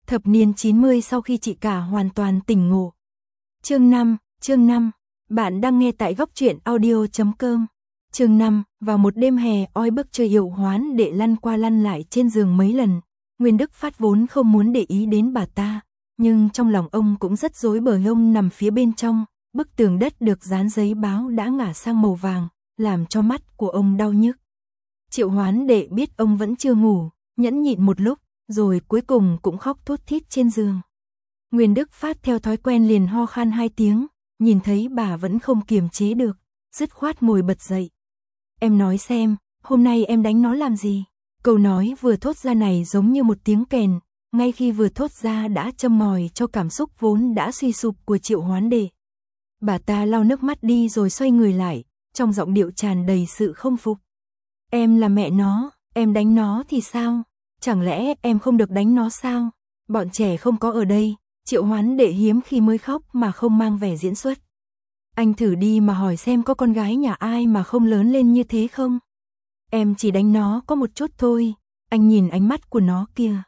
Thập niên 90 sau khi chị cả hoàn toàn tỉnh ngộ. Chương 5, bạn đang nghe tại góc truyện audio.com. Chương 5, vào một đêm hè oi bức trời Triệu Hoán Đệ lăn qua lăn lại trên giường mấy lần. Nguyên Đức Phát vốn không muốn để ý đến bà ta, nhưng trong lòng ông cũng rất rối bời. Ông nằm phía bên trong, bức tường đất được dán giấy báo đã ngả sang màu vàng, làm cho mắt của ông đau nhức. Triệu Hoán Đệ biết ông vẫn chưa ngủ, nhẫn nhịn một lúc, rồi cuối cùng cũng khóc thút thít trên giường. Nguyên Đức Phát theo thói quen liền ho khan 2 tiếng, nhìn thấy bà vẫn không kiềm chế được, dứt khoát ngồi bật dậy. Em nói xem, hôm nay em đánh nó làm gì? Câu nói vừa thốt ra này giống như một tiếng kèn, ngay khi vừa thốt ra đã châm ngòi cho cảm xúc vốn đã suy sụp của Triệu Hoán Đệ. Bà ta lau nước mắt đi rồi xoay người lại, trong giọng điệu tràn đầy sự không phục. Em là mẹ nó, em đánh nó thì sao? Chẳng lẽ em không được đánh nó sao? Bọn trẻ không có ở đây. Triệu Hoán Đệ hiếm khi mới khóc mà không mang vẻ diễn xuất. Anh thử đi mà hỏi xem có con gái nhà ai mà không lớn lên như thế không? Em chỉ đánh nó có một chút thôi. Anh nhìn ánh mắt của nó kìa.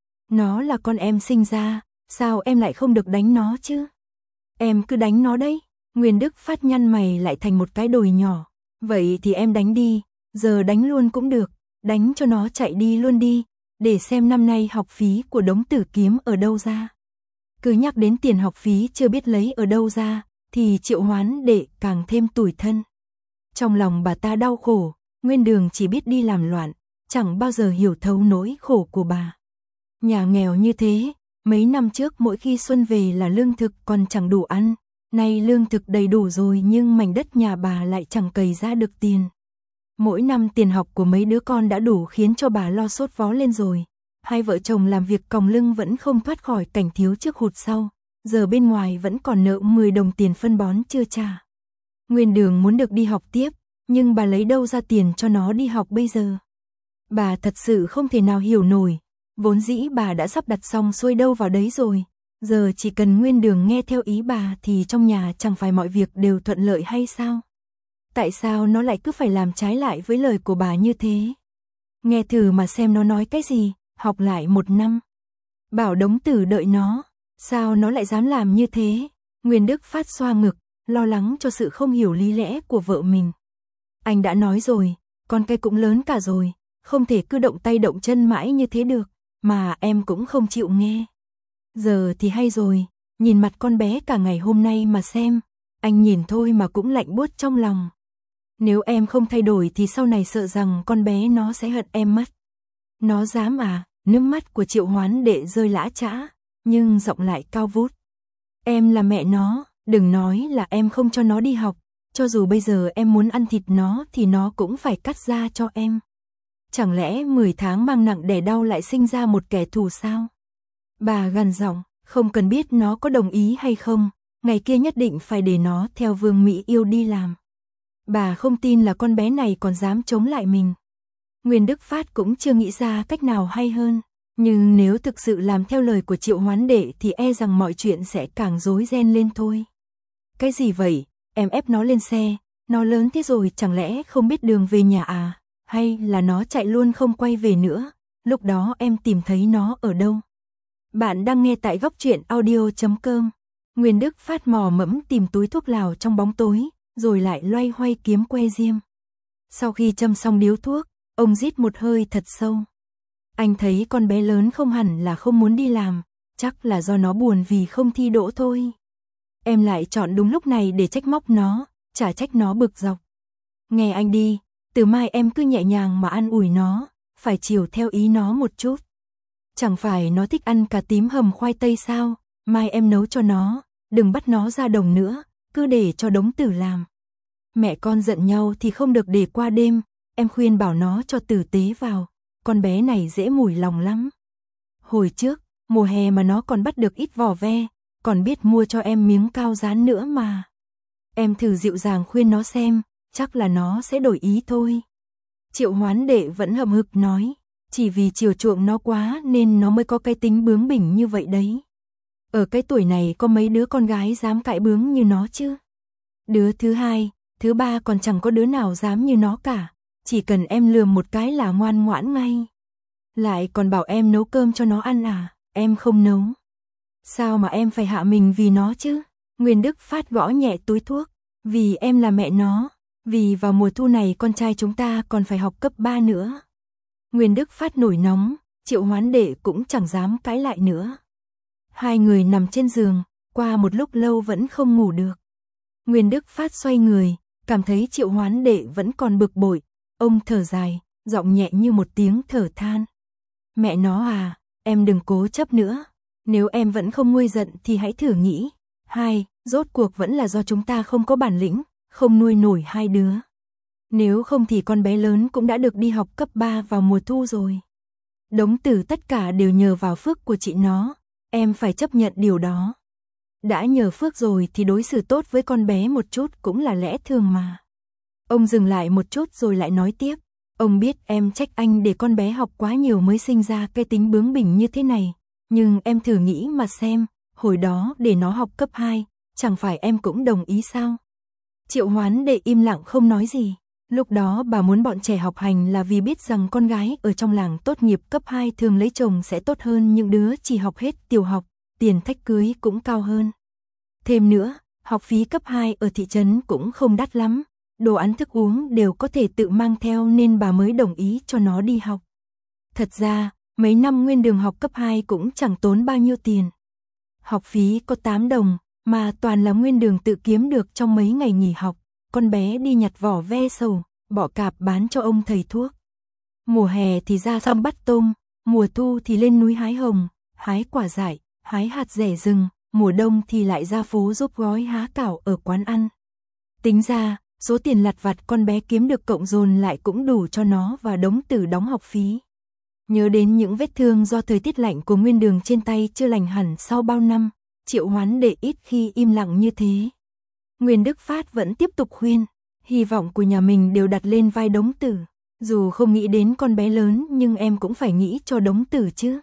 Nó là con em sinh ra, sao em lại không được đánh nó chứ? Em cứ đánh nó đấy. Nguyên Đức Phát nhăn mày lại thành một cái đồi nhỏ. Vậy thì em đánh đi, giờ đánh luôn cũng được, đánh cho nó chạy đi luôn đi, để xem năm nay học phí của Đống Tử kiếm ở đâu ra. Cứ nhắc đến tiền học phí chưa biết lấy ở đâu ra, thì Triệu Hoán Đệ càng thêm tủi thân. Trong lòng bà ta đau khổ, Nguyên Đường chỉ biết đi làm loạn, chẳng bao giờ hiểu thấu nỗi khổ của bà. Nhà nghèo như thế, mấy năm trước mỗi khi xuân về là lương thực còn chẳng đủ ăn, nay lương thực đầy đủ rồi nhưng mảnh đất nhà bà lại chẳng cày ra được tiền. Mỗi năm tiền học của mấy đứa con đã đủ khiến cho bà lo sốt vó lên rồi. Hai vợ chồng làm việc còng lưng vẫn không thoát khỏi cảnh thiếu trước hụt sau, giờ bên ngoài vẫn còn nợ 10 đồng tiền phân bón chưa trả. Nguyên Đường muốn được đi học tiếp, nhưng bà lấy đâu ra tiền cho nó đi học bây giờ? Bà thật sự không thể nào hiểu nổi, vốn dĩ bà đã sắp đặt xong xuôi đâu vào đấy rồi, giờ chỉ cần Nguyên Đường nghe theo ý bà thì trong nhà chẳng phải mọi việc đều thuận lợi hay sao? Tại sao nó lại cứ phải làm trái lại với lời của bà như thế? Nghe thử mà xem nó nói cái gì. Học lại 1 năm. Bảo Đống Tử đợi nó, sao nó lại dám làm như thế? Nguyên Đức Phát xoa ngực, lo lắng cho sự không hiểu lý lẽ của vợ mình. Anh đã nói rồi, con cái cũng lớn cả rồi, không thể cứ động tay động chân mãi như thế được, mà em cũng không chịu nghe. Giờ thì hay rồi, nhìn mặt con bé cả ngày hôm nay mà xem, anh nhìn thôi mà cũng lạnh buốt trong lòng. Nếu em không thay đổi thì sau này sợ rằng con bé nó sẽ hận em mất. Nó dám à? Nước mắt của Triệu Hoán Đệ rơi lã chã, nhưng giọng lại cao vút. Em là mẹ nó, đừng nói là em không cho nó đi học, cho dù bây giờ em muốn ăn thịt nó thì nó cũng phải cắt ra cho em. Chẳng lẽ 10 tháng mang nặng đẻ đau lại sinh ra một kẻ thù sao? Bà gằn giọng, không cần biết nó có đồng ý hay không, ngày kia nhất định phải để nó theo Vương Mỹ Yêu đi làm. Bà không tin là con bé này còn dám chống lại mình. Nguyên Đức Phát cũng chưa nghĩ ra cách nào hay hơn, nhưng nếu thực sự làm theo lời của Triệu Hoán Đệ thì e rằng mọi chuyện sẽ càng rối ren lên thôi. Cái gì vậy? Em ép nó lên xe, nó lớn thế rồi chẳng lẽ không biết đường về nhà à? Hay là nó chạy luôn không quay về nữa? Lúc đó em tìm thấy nó ở đâu? Bạn đang nghe tại góc truyện audio.com. Nguyên Đức Phát mò mẫm tìm túi thuốc lào trong bóng tối, rồi lại loay hoay kiếm que diêm. Sau khi châm xong điếu thuốc, ông rít một hơi thật sâu. Anh thấy con bé lớn không hẳn là không muốn đi làm, chắc là do nó buồn vì không thi đỗ thôi. Em lại chọn đúng lúc này để trách móc nó, chả trách nó bực dọc. Nghe anh đi, từ mai em cứ nhẹ nhàng mà ăn ủi nó, phải chiều theo ý nó một chút. Chẳng phải nó thích ăn cà tím hầm khoai tây sao, mai em nấu cho nó, đừng bắt nó ra đồng nữa, cứ để cho Đống Tử làm. Mẹ con giận nhau thì không được để qua đêm. Em khuyên bảo nó cho tử tế vào, con bé này dễ mủi lòng lắm. Hồi trước, mùa hè mà nó còn bắt được ít vỏ ve, còn biết mua cho em miếng cao dán nữa mà. Em thử dịu dàng khuyên nó xem, chắc là nó sẽ đổi ý thôi. Triệu Hoán Đệ vẫn hậm hực nói, chỉ vì chiều chuộng nó quá nên nó mới có cái tính bướng bỉnh như vậy đấy. Ở cái tuổi này có mấy đứa con gái dám cãi bướng như nó chứ? Đứa thứ hai, thứ ba còn chẳng có đứa nào dám như nó cả. Chỉ cần em lườm một cái là ngoan ngoãn ngay. Lại còn bảo em nấu cơm cho nó ăn à? em không nấu. Sao mà em phải hạ mình vì nó chứ? Nguyên Đức Phát gõ nhẹ túi thuốc. Vì em là mẹ nó. Vì vào mùa thu này con trai chúng ta còn phải học cấp 3 nữa. Nguyên Đức Phát nổi nóng, Triệu Hoán Đệ cũng chẳng dám cãi lại nữa. Hai người nằm trên giường, qua một lúc lâu vẫn không ngủ được. Nguyên Đức Phát xoay người, cảm thấy Triệu Hoán Đệ vẫn còn bực bội. Ông thở dài, giọng nhẹ như một tiếng thở than. Mẹ nó à, em đừng cố chấp nữa. Nếu em vẫn không nguôi giận thì hãy thử nghĩ. Rốt cuộc vẫn là do chúng ta không có bản lĩnh, không nuôi nổi hai đứa. Nếu không thì con bé lớn cũng đã được đi học cấp 3 vào mùa thu rồi. Đống tử tất cả đều nhờ vào phước của chị nó, em phải chấp nhận điều đó. Đã nhờ phước rồi thì đối xử tốt với con bé một chút cũng là lẽ thường mà. Ông dừng lại một chút rồi lại nói tiếp. Ông biết em trách anh để con bé học quá nhiều mới sinh ra cái tính bướng bỉnh như thế này. Nhưng em thử nghĩ mà xem, hồi đó để nó học cấp 2, chẳng phải em cũng đồng ý sao? Triệu Hoán Đệ im lặng không nói gì. Lúc đó bà muốn bọn trẻ học hành là vì biết rằng con gái ở trong làng tốt nghiệp cấp 2 thường lấy chồng sẽ tốt hơn những đứa chỉ học hết tiểu học, tiền thách cưới cũng cao hơn. Thêm nữa, học phí cấp 2 ở thị trấn cũng không đắt lắm, đồ ăn thức uống đều có thể tự mang theo nên bà mới đồng ý cho nó đi học. Thật ra, mấy năm Nguyên Đường học cấp 2 cũng chẳng tốn bao nhiêu tiền. Học phí có 8 đồng, mà toàn là Nguyên Đường tự kiếm được trong mấy ngày nghỉ học. Con bé đi nhặt vỏ ve sầu, bọ cạp bán cho ông thầy thuốc. Mùa hè thì ra sông bắt tôm, mùa thu thì lên núi hái hồng, hái quả dại, hái hạt dẻ rừng, mùa đông thì lại ra phố giúp gói há cảo ở quán ăn. Tính ra, số tiền lặt vặt con bé kiếm được cộng dồn lại cũng đủ cho nó và Đống Tử đóng học phí. Nhớ đến những vết thương do thời tiết lạnh của Nguyên Đường trên tay chưa lành hẳn sau bao năm, Triệu Hoán Đệ ít khi im lặng như thế. Nguyên Đức Phát vẫn tiếp tục khuyên, hy vọng của nhà mình đều đặt lên vai Đống Tử. Dù không nghĩ đến con bé lớn nhưng em cũng phải nghĩ cho Đống Tử chứ.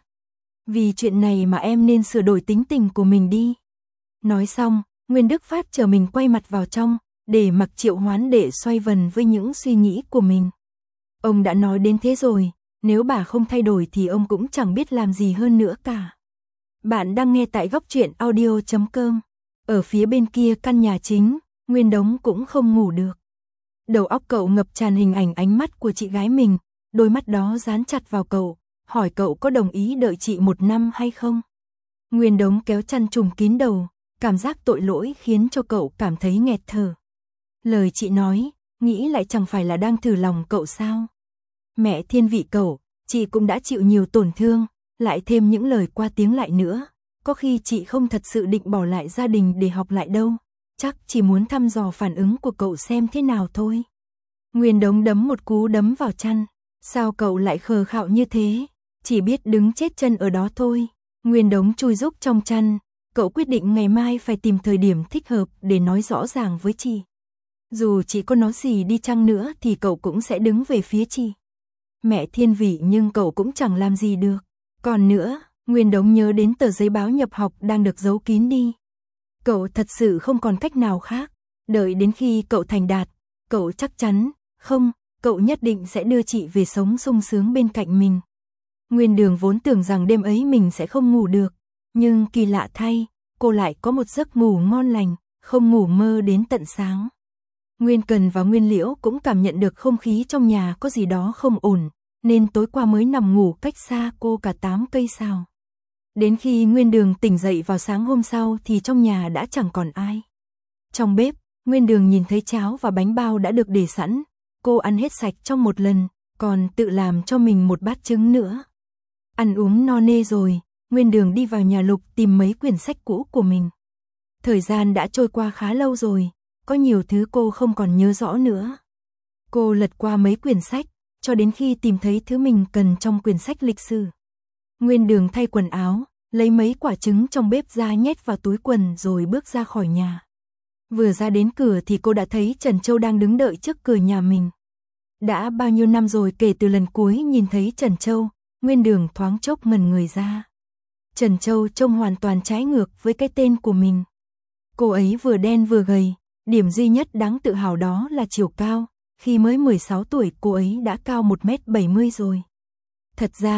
Vì chuyện này mà em nên sửa đổi tính tình của mình đi. Nói xong, Nguyên Đức Phát trở mình quay mặt vào trong, để mặc Triệu Hoán Đệ xoay vần với những suy nghĩ của mình. Ông đã nói đến thế rồi, nếu bà không thay đổi thì ông cũng chẳng biết làm gì hơn nữa cả. Bạn đang nghe tại Góc Truyện Audio.com. Ở phía bên kia căn nhà chính, Nguyên Đống cũng không ngủ được. Đầu óc cậu ngập tràn hình ảnh ánh mắt của chị gái mình, đôi mắt đó dán chặt vào cậu, hỏi cậu có đồng ý đợi chị 1 năm hay không. Nguyên Đống kéo chăn trùm kín đầu, cảm giác tội lỗi khiến cho cậu cảm thấy nghẹt thở. Lời chị nói, nghĩ lại chẳng phải là đang thử lòng cậu sao. Mẹ thiên vị cậu, chị cũng đã chịu nhiều tổn thương, lại thêm những lời qua tiếng lại nữa. Có khi chị không thật sự định bỏ lại gia đình để học lại đâu, chắc chỉ muốn thăm dò phản ứng của cậu xem thế nào thôi. Nguyên Đống đấm một cú đấm vào chăn, sao cậu lại khờ khạo như thế, chỉ biết đứng chết chân ở đó thôi. Nguyên Đống chui rúc trong chăn, cậu quyết định ngày mai phải tìm thời điểm thích hợp để nói rõ ràng với chị. Dù chị có nói gì đi chăng nữa thì cậu cũng sẽ đứng về phía chị. Mẹ thiên vị nhưng cậu cũng chẳng làm gì được. Còn nữa, Nguyên Đống nhớ đến tờ giấy báo nhập học đang được giấu kín đi. Cậu thật sự không còn cách nào khác. Đợi đến khi cậu thành đạt, cậu chắc chắn, cậu nhất định sẽ đưa chị về sống sung sướng bên cạnh mình. Nguyên Đường vốn tưởng rằng đêm ấy mình sẽ không ngủ được. Nhưng kỳ lạ thay, cô lại có một giấc ngủ ngon lành, không ngủ mơ đến tận sáng. Nguyên Cần và Nguyên Liễu cũng cảm nhận được không khí trong nhà có gì đó không ổn, nên tối qua mới nằm ngủ cách xa cô cả 8 cây sao. Đến khi Nguyên Đường tỉnh dậy vào sáng hôm sau thì trong nhà đã chẳng còn ai. Trong bếp, Nguyên Đường nhìn thấy cháo và bánh bao đã được để sẵn, cô ăn hết sạch trong một lần, còn tự làm cho mình một bát trứng nữa. Ăn uống no nê rồi, Nguyên Đường đi vào nhà Lục tìm mấy quyển sách cũ của mình. Thời gian đã trôi qua khá lâu rồi, có nhiều thứ cô không còn nhớ rõ nữa. Cô lật qua mấy quyển sách, cho đến khi tìm thấy thứ mình cần trong quyển sách lịch sử. Nguyên Đường thay quần áo, lấy mấy quả trứng trong bếp ra nhét vào túi quần rồi bước ra khỏi nhà. Vừa ra đến cửa thì cô đã thấy Trần Châu đang đứng đợi trước cửa nhà mình. Đã bao nhiêu năm rồi kể từ lần cuối nhìn thấy Trần Châu, Nguyên Đường thoáng chốc ngẩn người ra. Trần Châu trông hoàn toàn trái ngược với cái tên của mình. Cô ấy vừa đen vừa gầy, điểm duy nhất đáng tự hào đó là chiều cao. Khi mới 16 tuổi cô ấy đã cao 1m70 rồi. Thật ra,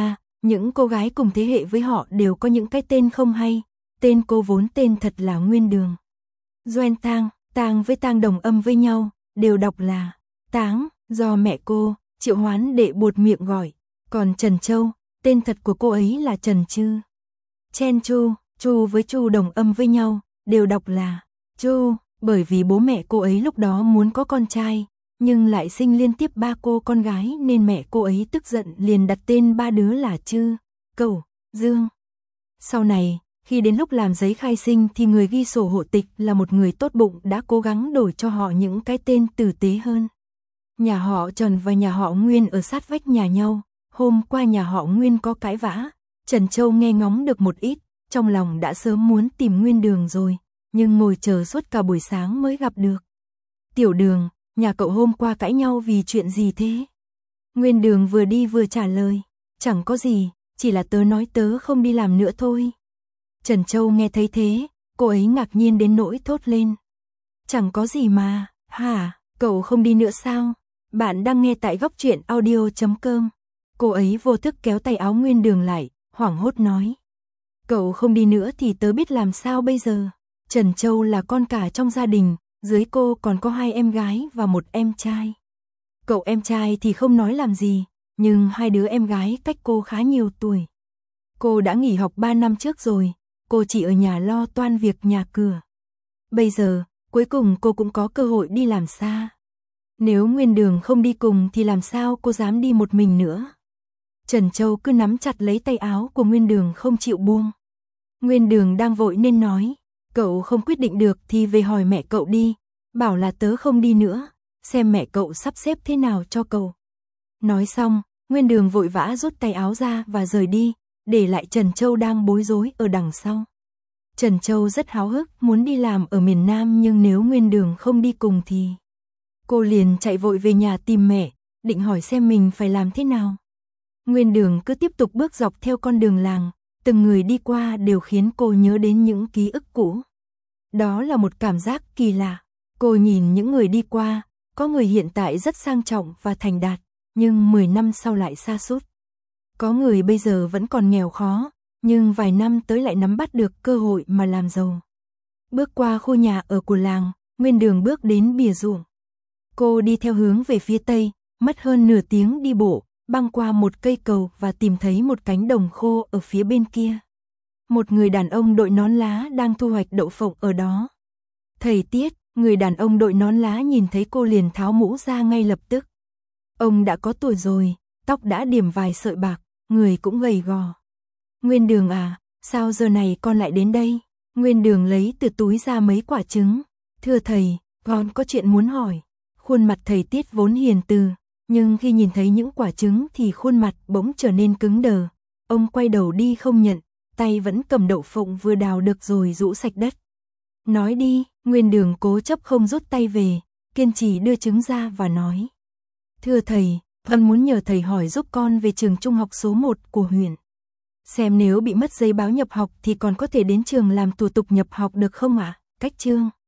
Những cô gái cùng thế hệ với họ đều có những cái tên không hay, tên cô vốn tên thật là Nguyên Đường. Doan Tang, Tang với Tang đồng âm với nhau, đều đọc là Táng, do mẹ cô, Triệu Hoán Đệ buột miệng gọi, còn Trần Châu, tên thật của cô ấy là Trần Trư. Chen Chu, Chu với Chu đồng âm với nhau, đều đọc là Chu, bởi vì bố mẹ cô ấy lúc đó muốn có con trai, nhưng lại sinh liên tiếp 3 cô con gái nên mẹ cô ấy tức giận liền đặt tên 3 đứa là Trư, Cẩu, Dương. Sau này, khi đến lúc làm giấy khai sinh thì người ghi sổ hộ tịch là một người tốt bụng đã cố gắng đổi cho họ những cái tên tử tế hơn. Nhà họ Trần và nhà họ Nguyên ở sát vách nhà nhau, hôm qua nhà họ Nguyên có cãi vã, Trần Châu nghe ngóng được một ít, trong lòng đã sớm muốn tìm Nguyên Đường rồi, nhưng ngồi chờ suốt cả buổi sáng mới gặp được. Tiểu Đường, nhà cậu hôm qua cãi nhau vì chuyện gì thế? Nguyên Đường vừa đi vừa trả lời, chẳng có gì, chỉ là tớ nói tớ không đi làm nữa thôi. Trần Châu nghe thấy thế, cô ấy ngạc nhiên đến nỗi thốt lên. Chẳng có gì mà, hả, cậu không đi nữa sao? Bạn đang nghe tại góc truyện audio.com. Cô ấy vô thức kéo tay áo Nguyên Đường lại, hoảng hốt nói. Cậu không đi nữa thì tớ biết làm sao bây giờ. Trần Châu là con cả trong gia đình, dưới cô còn có 2 em gái và 1 em trai. Cậu em trai thì không nói làm gì, nhưng 2 đứa em gái cách cô khá nhiều tuổi. Cô đã nghỉ học 3 năm trước rồi, cô chỉ ở nhà lo toan việc nhà cửa. Bây giờ, cuối cùng cô cũng có cơ hội đi làm xa. Nếu Nguyên Đường không đi cùng thì làm sao cô dám đi một mình nữa. Trần Châu cứ nắm chặt lấy tay áo của Nguyên Đường không chịu buông. Nguyên Đường đang vội nên nói, cậu không quyết định được thì về hỏi mẹ cậu đi, bảo là tớ không đi nữa, xem mẹ cậu sắp xếp thế nào cho cậu. Nói xong, Nguyên Đường vội vã rút tay áo ra và rời đi, để lại Trần Châu đang bối rối ở đằng sau. Trần Châu rất háo hức muốn đi làm ở miền Nam, nhưng nếu Nguyên Đường không đi cùng thì... Cô liền chạy vội về nhà tìm mẹ, định hỏi xem mình phải làm thế nào. Nguyên Đường cứ tiếp tục bước dọc theo con đường làng, từng người đi qua đều khiến cô nhớ đến những ký ức cũ. Đó là một cảm giác kỳ lạ. Cô nhìn những người đi qua, có người hiện tại rất sang trọng và thành đạt, nhưng 10 năm sau lại sa sút. Có người bây giờ vẫn còn nghèo khó, nhưng vài năm tới lại nắm bắt được cơ hội mà làm giàu. Bước qua khu nhà ở của làng, Nguyên Đường bước đến bìa ruộng. Cô đi theo hướng về phía tây, mất hơn nửa tiếng đi bộ, băng qua một cây cầu và tìm thấy một cánh đồng khô ở phía bên kia. Một người đàn ông đội nón lá đang thu hoạch đậu phộng ở đó. Thầy Tiết, người đàn ông đội nón lá nhìn thấy cô liền tháo mũ ra ngay lập tức. Ông đã có tuổi rồi, tóc đã điểm vài sợi bạc, người cũng gầy gò. Nguyên Đường à, sao giờ này con lại đến đây? Nguyên Đường lấy từ túi ra mấy quả trứng. Thưa thầy, con có chuyện muốn hỏi. Khuôn mặt thầy Tiết vốn hiền từ, nhưng khi nhìn thấy những quả trứng thì khuôn mặt bỗng trở nên cứng đờ. Ông quay đầu đi không nhận, tay vẫn cầm đậu phộng vừa đào được rồi rũ sạch đất. Nói đi, Nguyên Đường cố chấp không rút tay về, kiên trì đưa trứng ra và nói. Thưa thầy, con muốn nhờ thầy hỏi giúp con về trường trung học số 1 của huyện. Xem nếu bị mất giấy báo nhập học thì còn có thể đến trường làm thủ tục nhập học được không ạ? Cách chương.